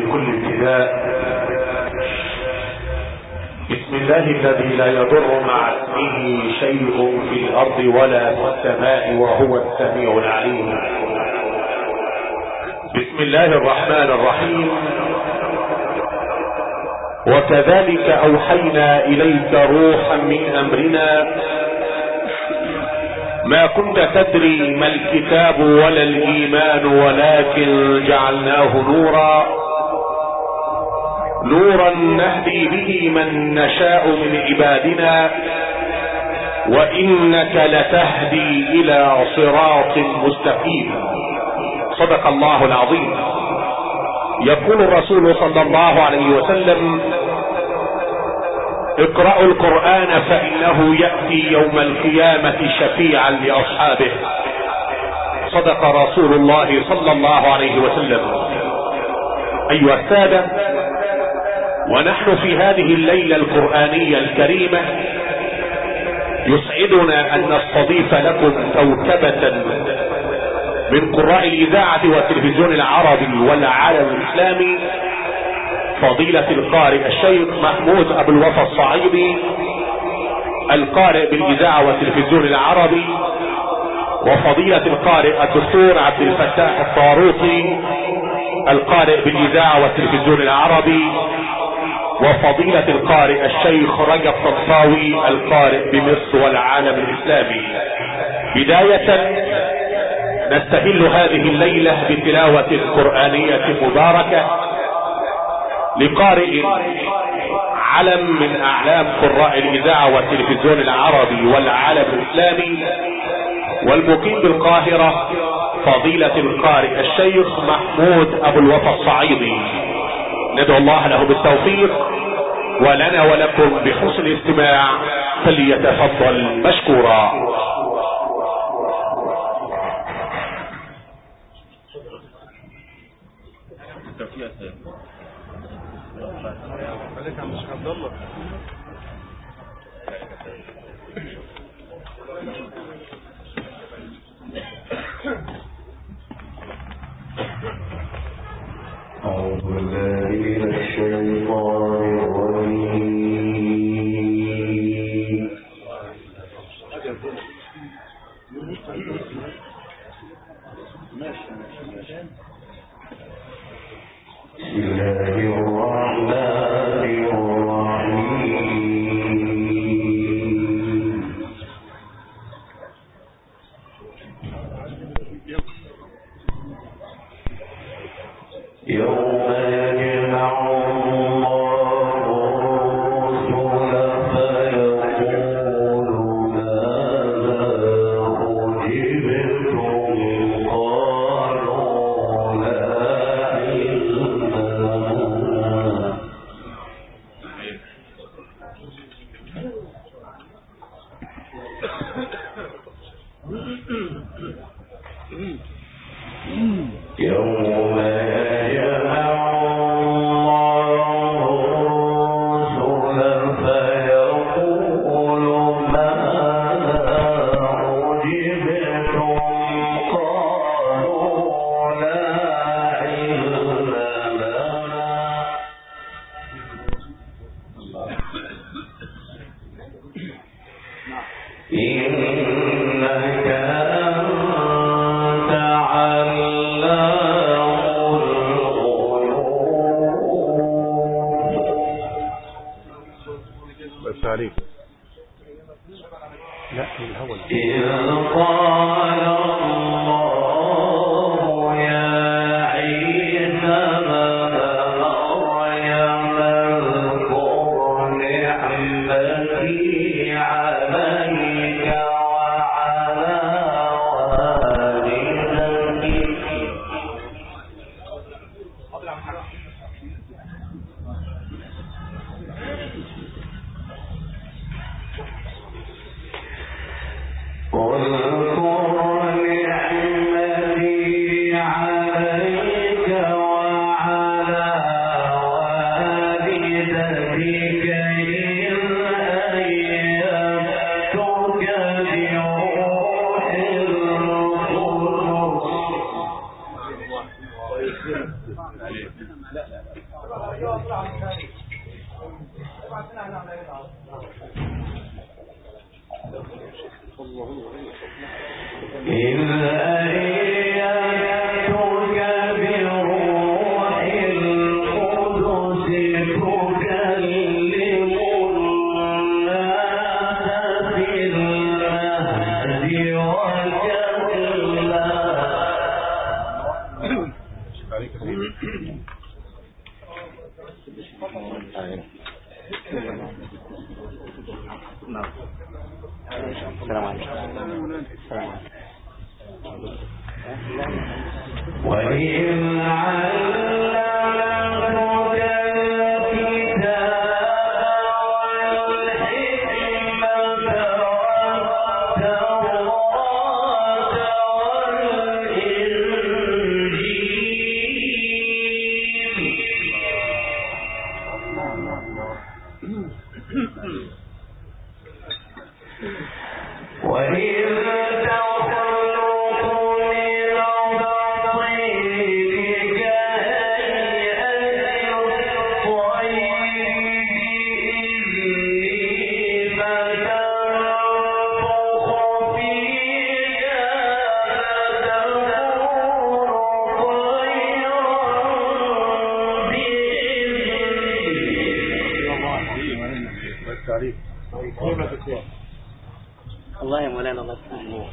بكل ابتداء. بسم الله الذي لا يضر مع اسمه شيء في الأرض ولا في السماء وهو السميع العليم. بسم الله الرحمن الرحيم. وكذلك أوحينا إليك روحا من أمرنا ما كنت تدري ما الكتاب ولا الإيمان ولكن جعلناه نورا نهدي به من نشاء من عبادنا وإنك لتهدي إلى صراط مستقيم. صدق الله العظيم. يقول الرسول صلى الله عليه وسلم: اقرأوا القرآن فإنه يأتي يوم القيامة شفيعا لأصحابه. صدق رسول الله صلى الله عليه وسلم. أيها السادة، ونحن في هذه الليلة القرآنية الكريمة يسعدنا أن نستضيف لكم كوكبة من قراء الإذاعة والتلفزيون العربي والعالم الإسلامي، فضيلة القارئ الشيخ محمود أبو الوفا الصعيدي، القارئ بالإذاعة والتلفزيون العربي، وفضيلة القارئ الدكتور عبد الفتاح الطاروطي، القارئ بالإذاعة والتلفزيون العربي، وفضيلة القارئ الشيخ رجب طنطاوي، القارئ بمصر والعالم الإسلامي. بداية نستهل هذه الليلة بتلاوة قرآنية مباركة لقارئ علم من أعلام قراء الإذاعة والتلفزيون العربي والعالم الإسلامي، والمقيم بالقاهرة، فضيلة القارئ الشيخ محمود أبو الوفا الصعيدي. ندعو الله له بالتوفيق ولنا ولكم بحسن الاستماع، فليتفضل مشكورا. أعوذ بالله من الشيطان الرجيم. بسم الله الرحمن الرحيم. يوم يجمع الله الرسل فيقول ماذا أجبتم؟ قالوا لا علم لنا. يوم الله يا مولانا الله يسلمك.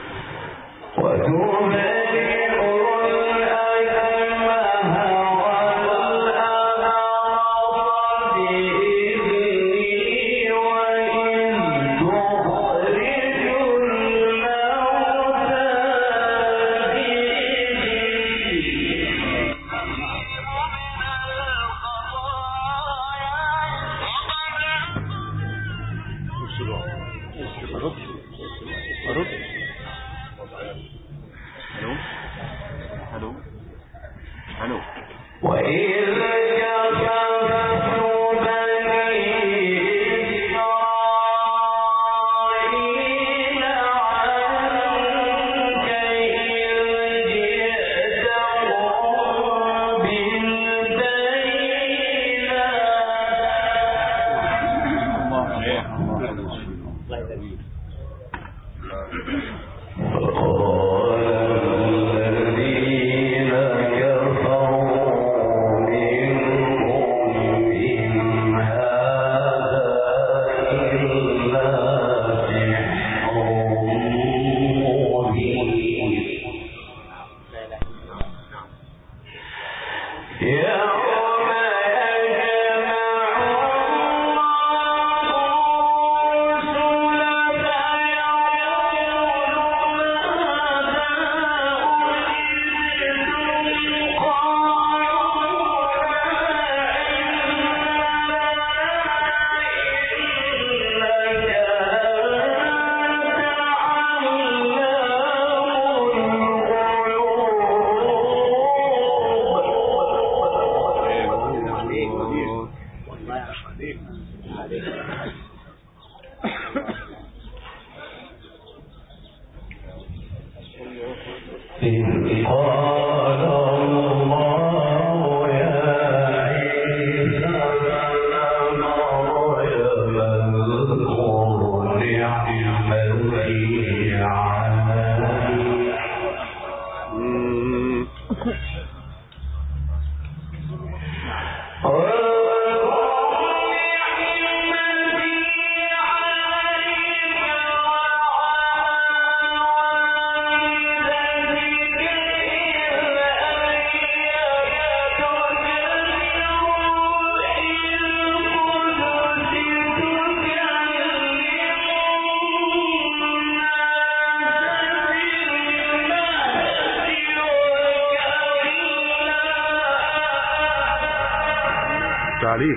تعليق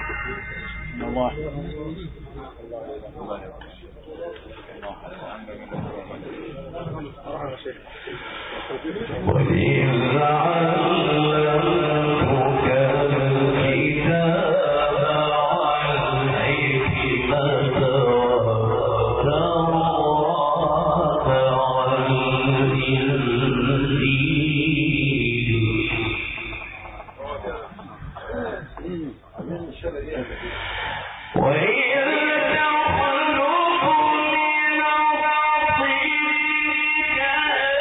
الله وإذ تخلق من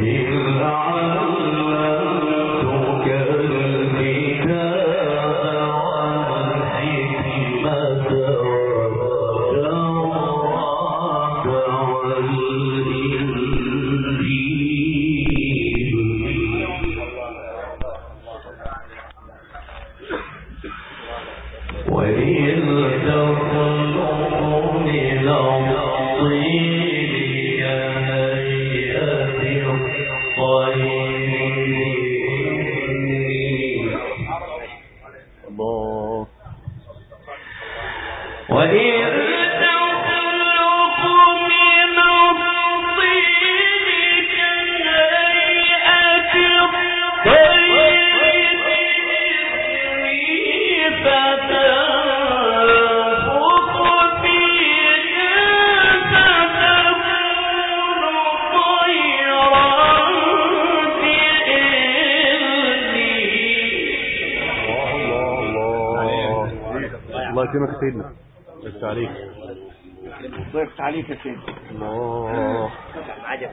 يكرمك سيدنا. ضيفت عليك. ضيفت عليك يا سيدنا. الله عجب.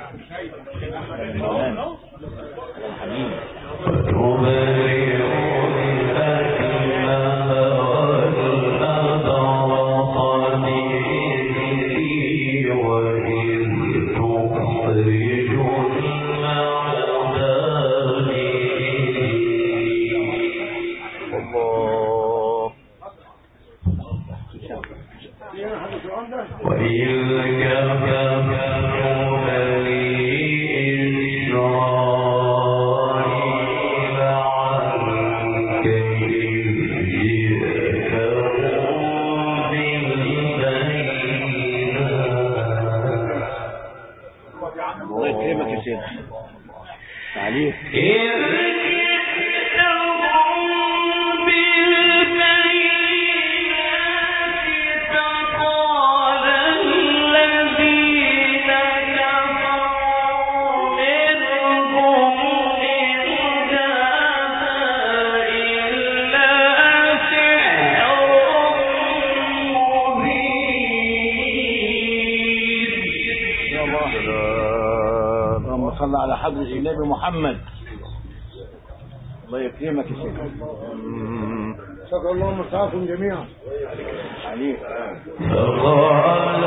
صلى على حضرة النبي محمد. الله يكرمك يا شيخ. شكر الله مساكم جميعا عليك. فقال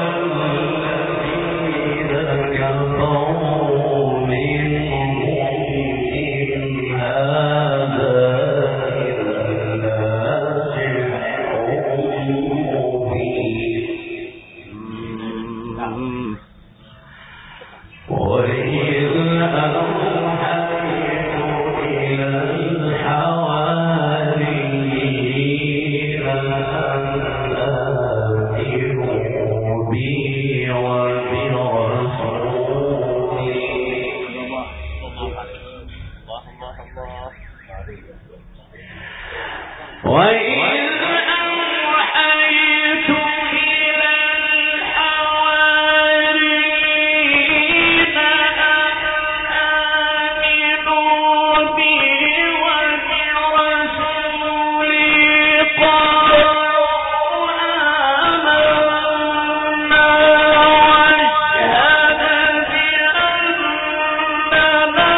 الذين كفروا منهم إن هذا إلا سحر مبين وإذ أوحيت إلى الحواريين أن آمنوا بي وبرسولي وإذ أوحيت إلى الحواريين آمنوا بي وبرسولي قالوا آمنا واشهد بأننا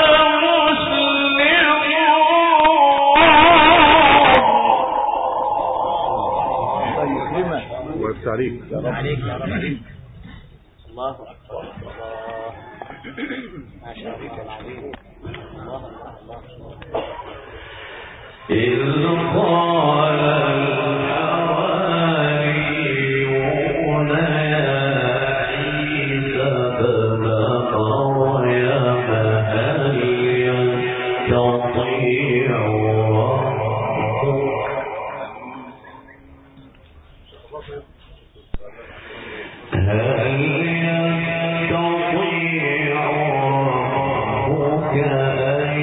مسلمون. وقفت عليك. عليك يا رب. الله أكبر. ما شاء الله العظيم. الله إذ قال الحواريون يا عيسى ابن مريم هل يستطيع ربك أن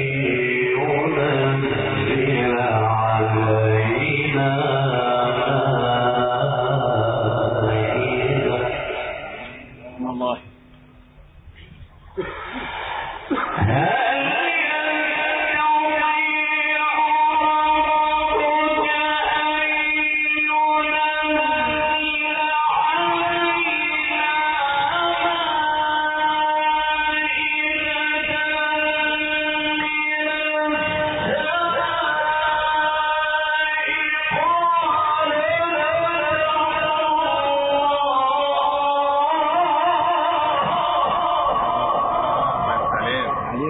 ينزل علينا مائدة والله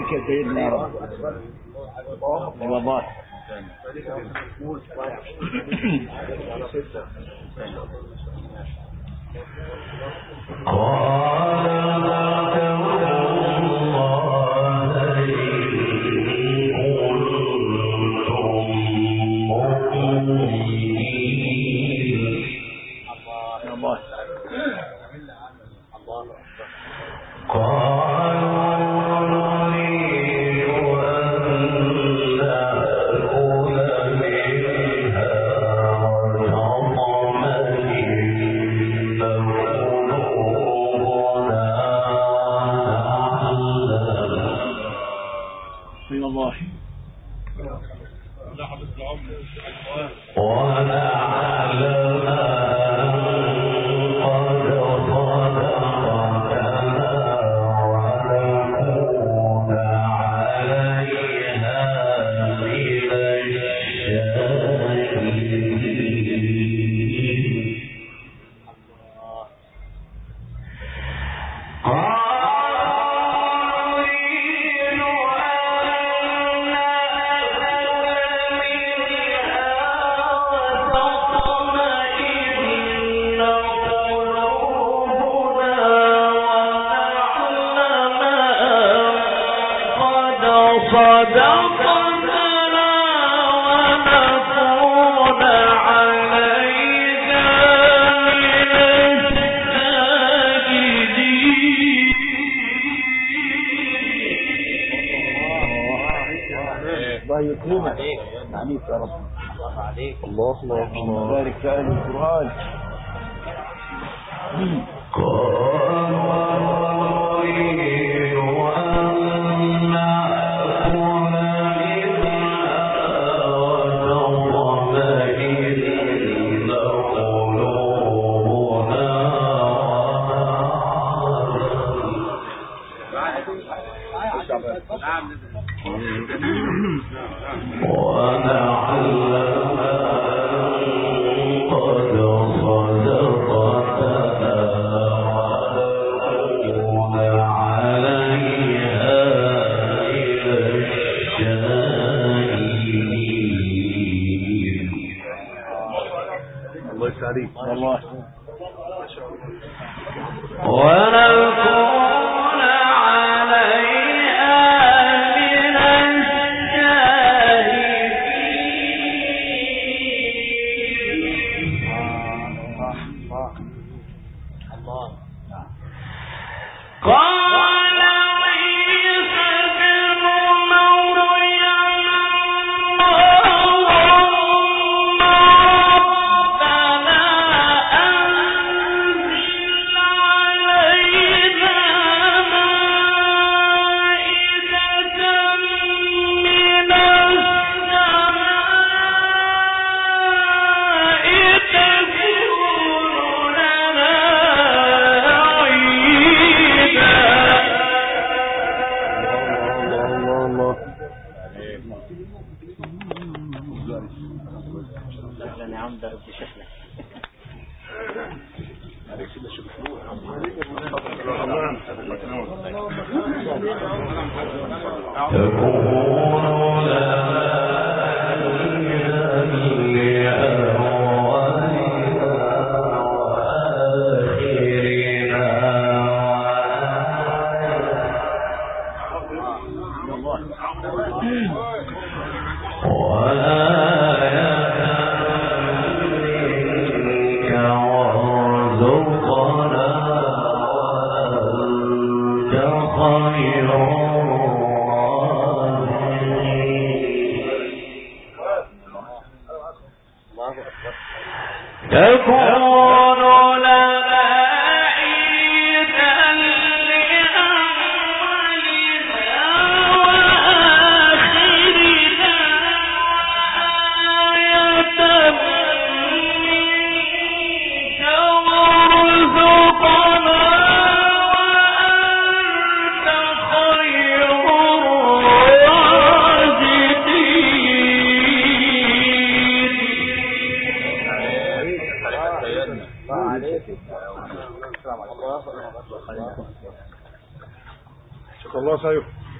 عليك يا سيدنا يا رب. الله الله سيف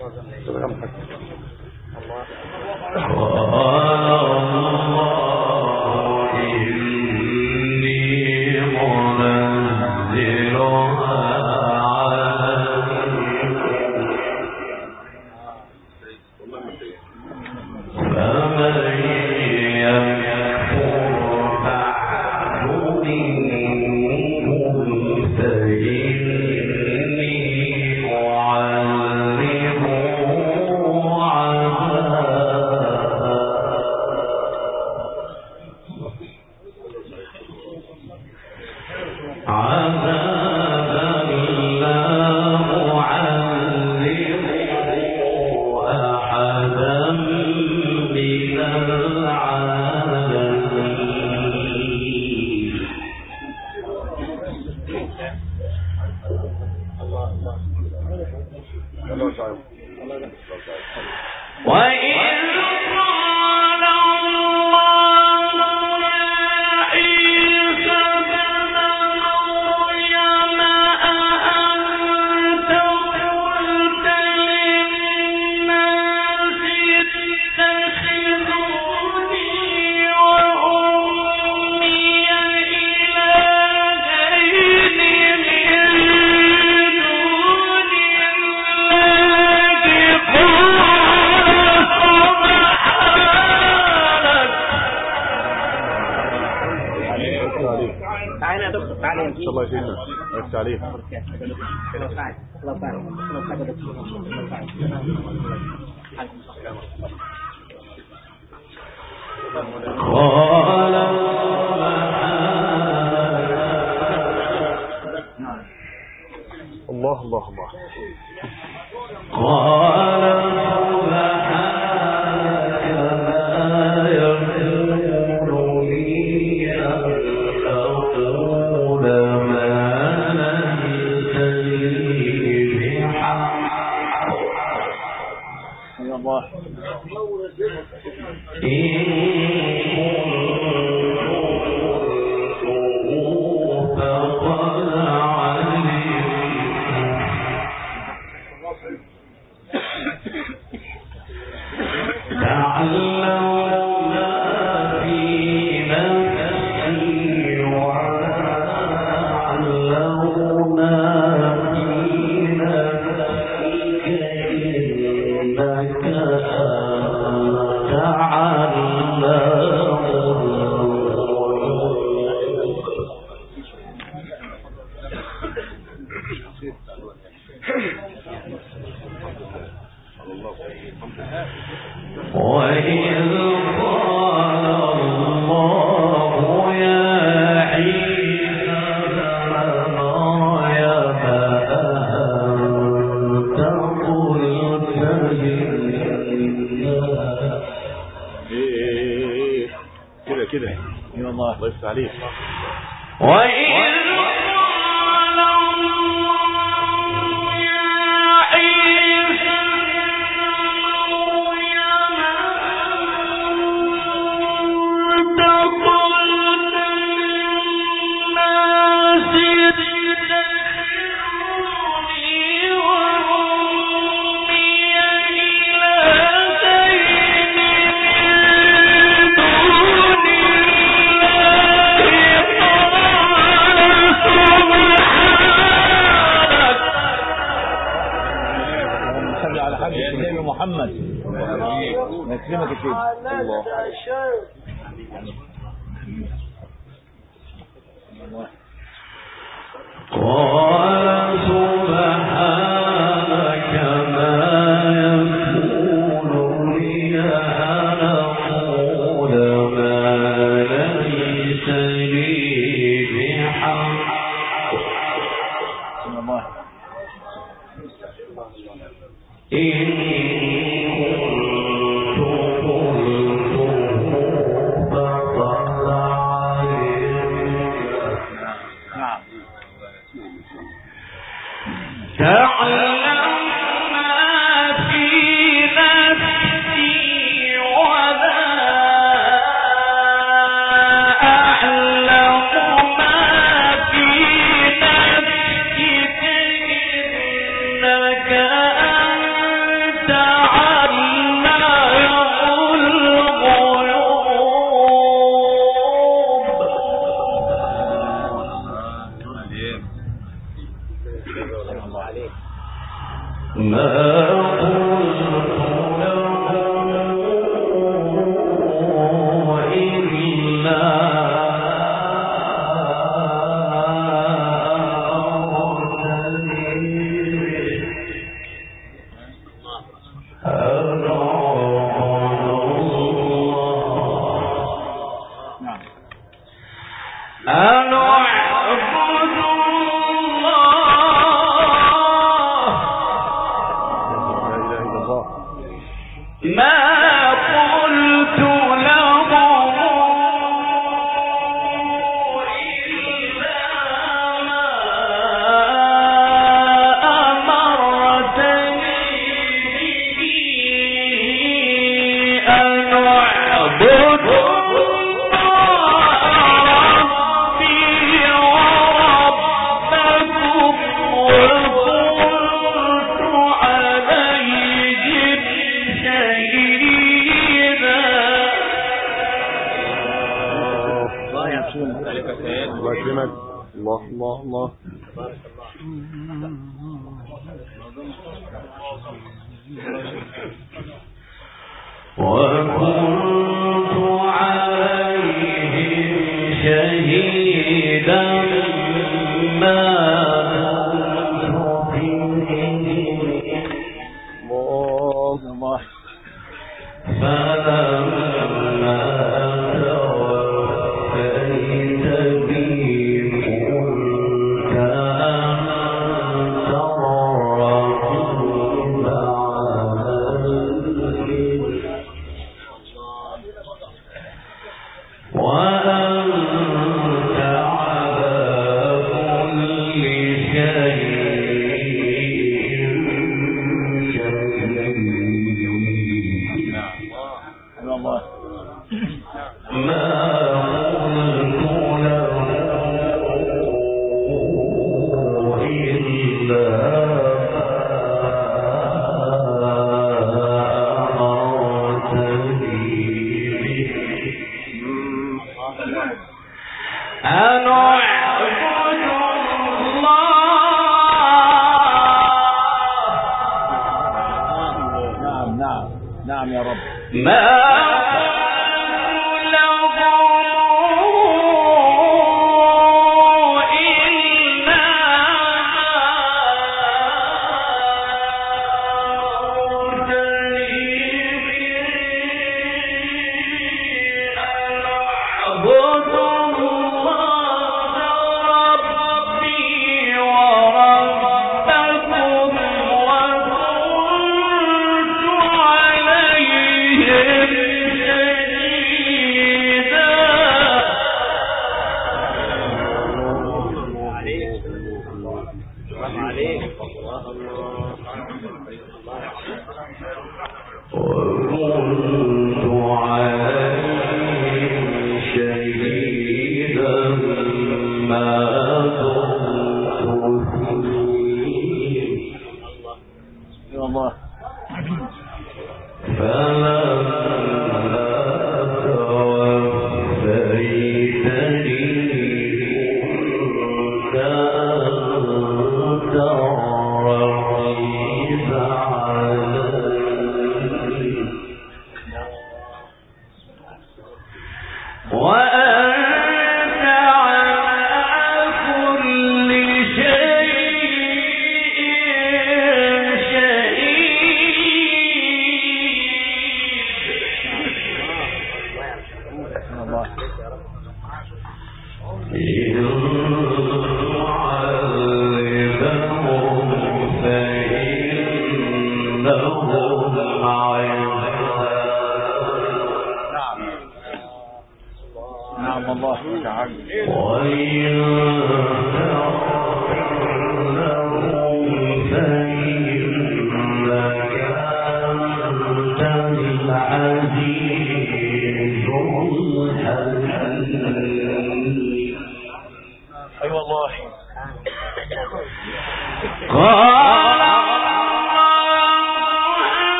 إنك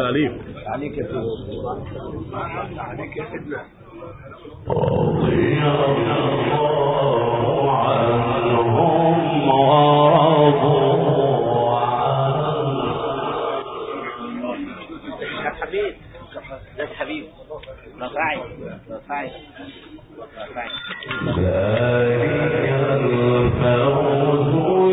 عليك عليك يا سيدي. عليك يا سيدنا. رضي الله عنهم ورضوا عنه. يا حبيب يا حبيب رفعي ذلك الفوز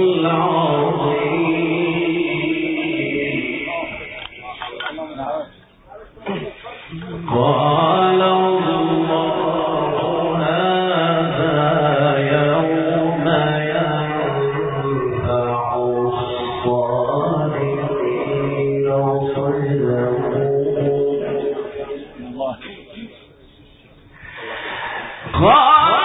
العظيم. قال الله هذا يوم ينفع الصادقين صدقوا.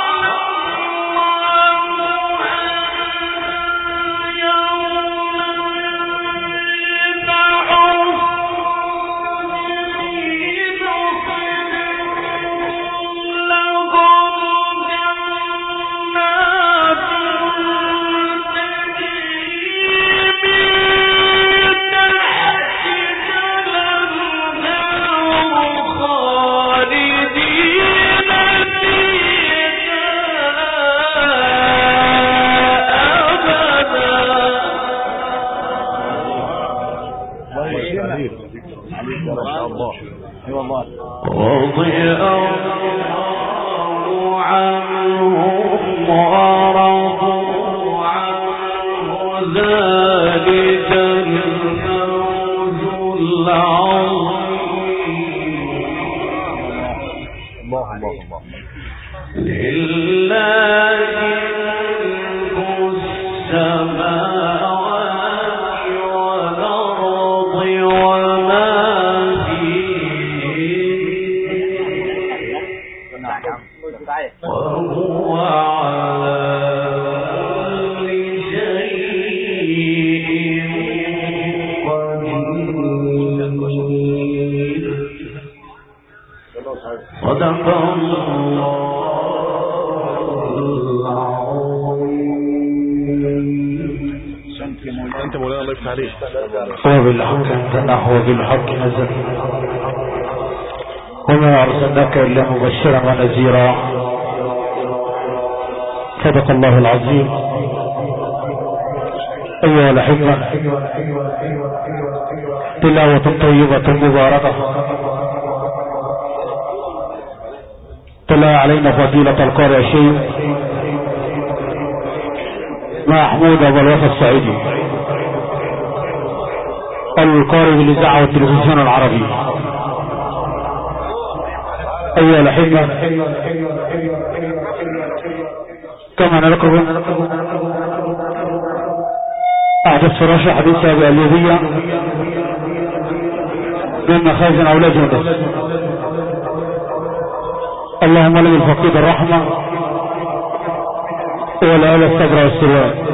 رضي الله عنهم ورضوا عنه ذلك الفوز العظيم. الله لله ملك السماوات والأرض وما وهو على كل شيء قدير. صدق الله العظيم. انت مولانا الله يفتح عليك. وبالحق انتنح وبالحق نزل وما أرسلناك إلا مبشرا ونذيرا. صدق الله العظيم. أيها الأحبة، تلاوة طيبة مباركة تلا علينا فضيلة القارئ الشيخ محمود أبو الوفا السعيدي القارئ بالإذاعة والتلفزيون العربي. أيها الأحبة، كما نذكر أحدث فراش حديث أبي اليوبية من مخازن أولاد يونس. اللهم لك الفقيد الرحمة ولا الصبر والسلوان.